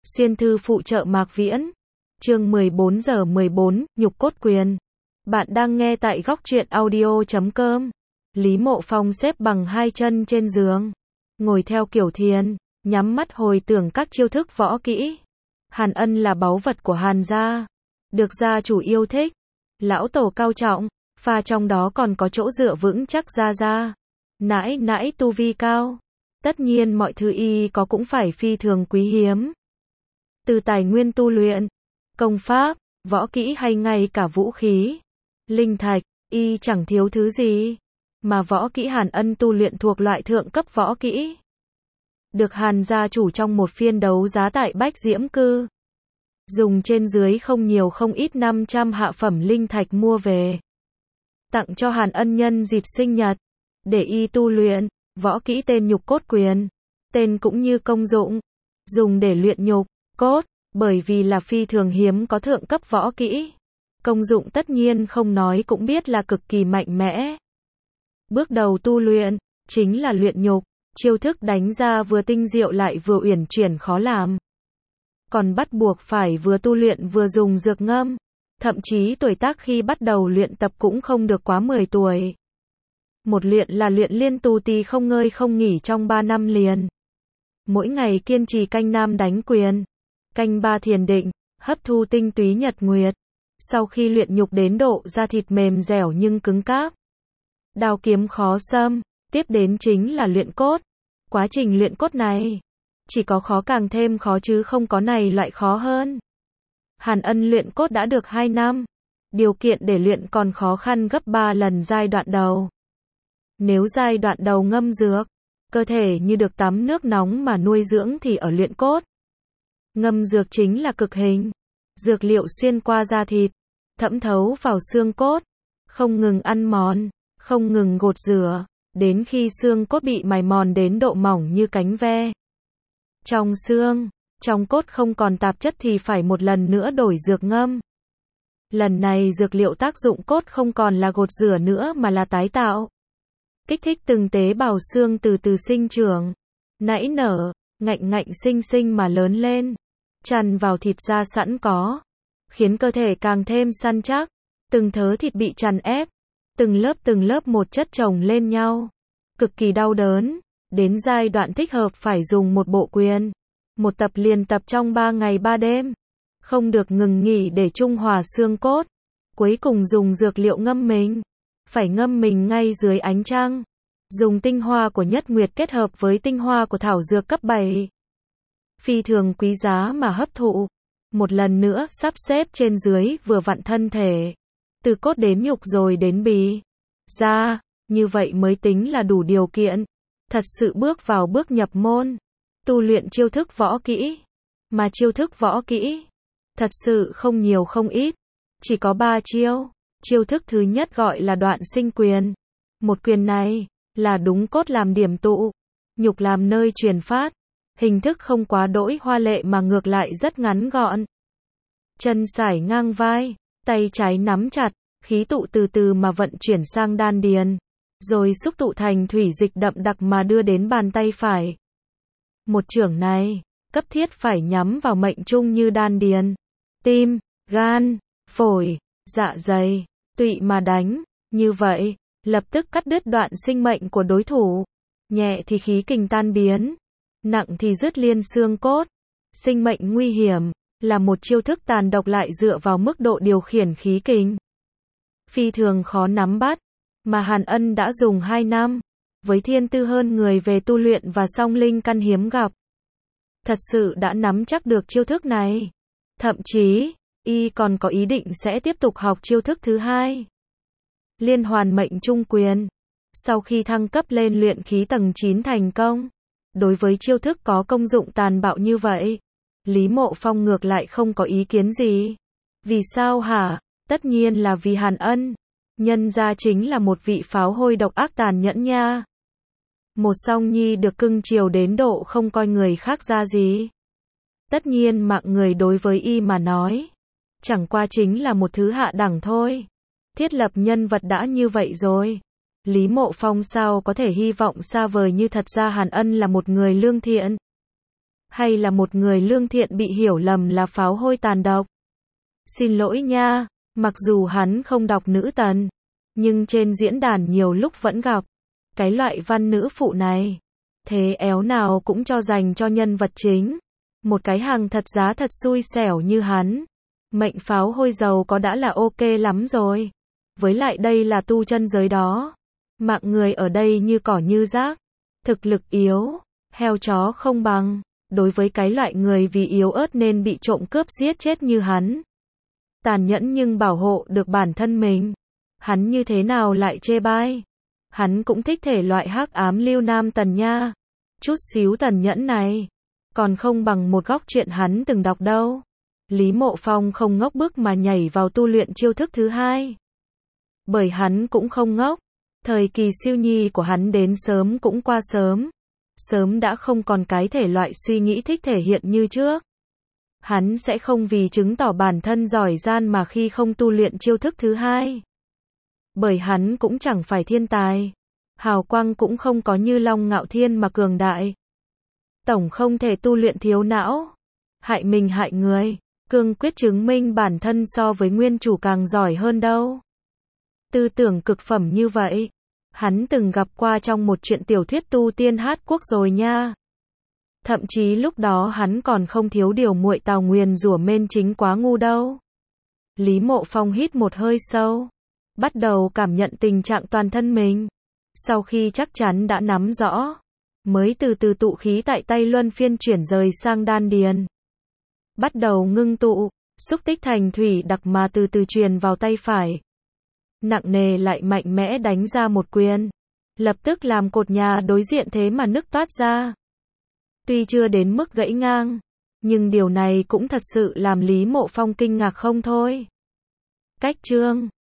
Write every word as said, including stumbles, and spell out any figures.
Xuyên thư phụ trợ Mạc Viễn. Chương mười bốn giờ mười bốn, nhục cốt quyền. Bạn đang nghe tại góc truyện audio chấm com. Lý Mộ Phong xếp bằng hai chân trên giường, ngồi theo kiểu thiền, nhắm mắt hồi tưởng các chiêu thức võ kỹ. Hàn Ân là báu vật của Hàn gia, được gia chủ yêu thích, lão tổ cao trọng, pha trong đó còn có chỗ dựa vững chắc gia gia. Nãi nãi tu vi cao, tất nhiên mọi thứ y có cũng phải phi thường quý hiếm. Từ tài nguyên tu luyện, công pháp, võ kỹ hay ngay cả vũ khí, linh thạch, y chẳng thiếu thứ gì. Mà võ kỹ Hàn Ân tu luyện thuộc loại thượng cấp võ kỹ, được Hàn gia chủ trong một phiên đấu giá tại Bách Diễm Cư, dùng trên dưới không nhiều không ít năm trăm hạ phẩm linh thạch mua về, tặng cho Hàn Ân nhân dịp sinh nhật, để y tu luyện. Võ kỹ tên nhục cốt quyền, tên cũng như công dụng, dùng để luyện nhục, cốt, bởi vì là phi thường hiếm có thượng cấp võ kỹ. Công dụng tất nhiên không nói cũng biết là cực kỳ mạnh mẽ. Bước đầu tu luyện, chính là luyện nhục, chiêu thức đánh ra vừa tinh diệu lại vừa uyển chuyển khó làm. Còn bắt buộc phải vừa tu luyện vừa dùng dược ngâm, thậm chí tuổi tác khi bắt đầu luyện tập cũng không được quá mười tuổi. Một luyện là luyện liên tu tì không ngơi không nghỉ trong ba năm liền. Mỗi ngày kiên trì canh nam đánh quyền, canh ba thiền định, hấp thu tinh túy nhật nguyệt. Sau khi luyện nhục đến độ da thịt mềm dẻo nhưng cứng cáp, đao kiếm khó xâm, tiếp đến chính là luyện cốt. Quá trình luyện cốt này, chỉ có khó càng thêm khó chứ không có này loại khó hơn. Hàn Ân luyện cốt đã được hai năm, điều kiện để luyện còn khó khăn gấp ba lần giai đoạn đầu. Nếu giai đoạn đầu ngâm dược, cơ thể như được tắm nước nóng mà nuôi dưỡng thì ở luyện cốt, ngâm dược chính là cực hình. Dược liệu xuyên qua da thịt, thẩm thấu vào xương cốt, không ngừng ăn mòn, không ngừng gột rửa, đến khi xương cốt bị mài mòn đến độ mỏng như cánh ve. Trong xương, trong cốt không còn tạp chất thì phải một lần nữa đổi dược ngâm. Lần này dược liệu tác dụng cốt không còn là gột rửa nữa mà là tái tạo, kích thích từng tế bào xương từ từ sinh trưởng, nảy nở, ngạnh ngạnh xinh xinh mà lớn lên, chằn vào thịt da sẵn có, khiến cơ thể càng thêm săn chắc. Từng thớ thịt bị chằn ép, từng lớp từng lớp một chất chồng lên nhau, cực kỳ đau đớn. Đến giai đoạn thích hợp phải dùng một bộ quyền, một tập liền tập trong ba ngày ba đêm, không được ngừng nghỉ để trung hòa xương cốt. Cuối cùng dùng dược liệu ngâm mình, phải ngâm mình ngay dưới ánh trăng, dùng tinh hoa của nhất nguyệt kết hợp với tinh hoa của thảo dược cấp bảy. Phi thường quý giá mà hấp thụ. Một lần nữa sắp xếp trên dưới vừa vặn thân thể, từ cốt đến nhục rồi đến bì, da, như vậy mới tính là đủ điều kiện. Thật sự bước vào bước nhập môn, tu luyện chiêu thức võ kỹ. Mà chiêu thức võ kỹ, thật sự không nhiều không ít, chỉ có ba chiêu. Chiêu thức thứ nhất gọi là đoạn sinh quyền. Một quyền này, là đúng cốt làm điểm tụ, nhục làm nơi truyền phát. Hình thức không quá đỗi hoa lệ mà ngược lại rất ngắn gọn. Chân sải ngang vai, tay trái nắm chặt, khí tụ từ từ mà vận chuyển sang đan điền, rồi xúc tụ thành thủy dịch đậm đặc mà đưa đến bàn tay phải. Một chưởng này, cấp thiết phải nhắm vào mệnh trung như đan điền, tim, gan, phổi, dạ dày, tụy mà đánh. Như vậy, lập tức cắt đứt đoạn sinh mệnh của đối thủ. Nhẹ thì khí kình tan biến, nặng thì dứt liên xương cốt. Sinh mệnh nguy hiểm, là một chiêu thức tàn độc lại dựa vào mức độ điều khiển khí kình. Phi thường khó nắm bắt, mà Hàn Ân đã dùng hai năm, với thiên tư hơn người về tu luyện và song linh căn hiếm gặp. Thật sự đã nắm chắc được chiêu thức này. Thậm chí, y còn có ý định sẽ tiếp tục học chiêu thức thứ hai. Liên hoàn mệnh trung quyền. Sau khi thăng cấp lên luyện khí tầng chín thành công, đối với chiêu thức có công dụng tàn bạo như vậy, Lý Mộ Phong ngược lại không có ý kiến gì. Vì sao hả? Tất nhiên là vì Hàn Ân. Nhân ra chính là một vị pháo hôi độc ác tàn nhẫn nha. Một song nhi được cưng chiều đến độ không coi người khác ra gì. Tất nhiên mạng người đối với y mà nói, chẳng qua chính là một thứ hạ đẳng thôi. Thiết lập nhân vật đã như vậy rồi, Lý Mộ Phong sao có thể hy vọng xa vời như thật ra Hàn Ân là một người lương thiện. Hay là một người lương thiện bị hiểu lầm là pháo hôi tàn độc? Xin lỗi nha, mặc dù hắn không đọc nữ tần, nhưng trên diễn đàn nhiều lúc vẫn gặp cái loại văn nữ phụ này. Thế éo nào cũng cho dành cho nhân vật chính. Một cái hàng thật giá thật xui xẻo như hắn. Mệnh pháo hôi giàu có đã là ok lắm rồi. Với lại đây là tu chân giới đó. Mạng người ở đây như cỏ như rác. Thực lực yếu, heo chó không bằng. Đối với cái loại người vì yếu ớt nên bị trộm cướp giết chết như hắn. Tàn nhẫn nhưng bảo hộ được bản thân mình. Hắn như thế nào lại chê bai? Hắn cũng thích thể loại hắc ám lưu nam tần nha. Chút xíu tần nhẫn này. Còn không bằng một góc chuyện hắn từng đọc đâu. Lý Mộ Phong không ngốc bức mà nhảy vào tu luyện chiêu thức thứ hai. Bởi hắn cũng không ngốc. Thời kỳ siêu nhi của hắn đến sớm cũng qua sớm. Sớm đã không còn cái thể loại suy nghĩ thích thể hiện như trước. Hắn sẽ không vì chứng tỏ bản thân giỏi gian mà khi không tu luyện chiêu thức thứ hai. Bởi hắn cũng chẳng phải thiên tài. Hào quang cũng không có như Long Ngạo Thiên mà cường đại. Tổng không thể tu luyện thiếu não. Hại mình hại người. Cương quyết chứng minh bản thân so với nguyên chủ càng giỏi hơn đâu. Tư tưởng cực phẩm như vậy. Hắn từng gặp qua trong một truyện tiểu thuyết tu tiên hát quốc rồi nha. Thậm chí lúc đó hắn còn không thiếu điều muội Tào nguyền rủa Mên Chính quá ngu đâu. Lý Mộ Phong hít một hơi sâu. Bắt đầu cảm nhận tình trạng toàn thân mình. Sau khi chắc chắn đã nắm rõ. Mới từ từ tụ khí tại tay luân phiên chuyển rời sang đan điền. Bắt đầu ngưng tụ. Xúc tích thành thủy đặc mà từ từ truyền vào tay phải. Nặng nề lại mạnh mẽ đánh ra một quyền. Lập tức làm cột nhà đối diện thế mà nứt toát ra. Tuy chưa đến mức gãy ngang. Nhưng điều này cũng thật sự làm Lý Mộ Phong kinh ngạc không thôi. Cách chương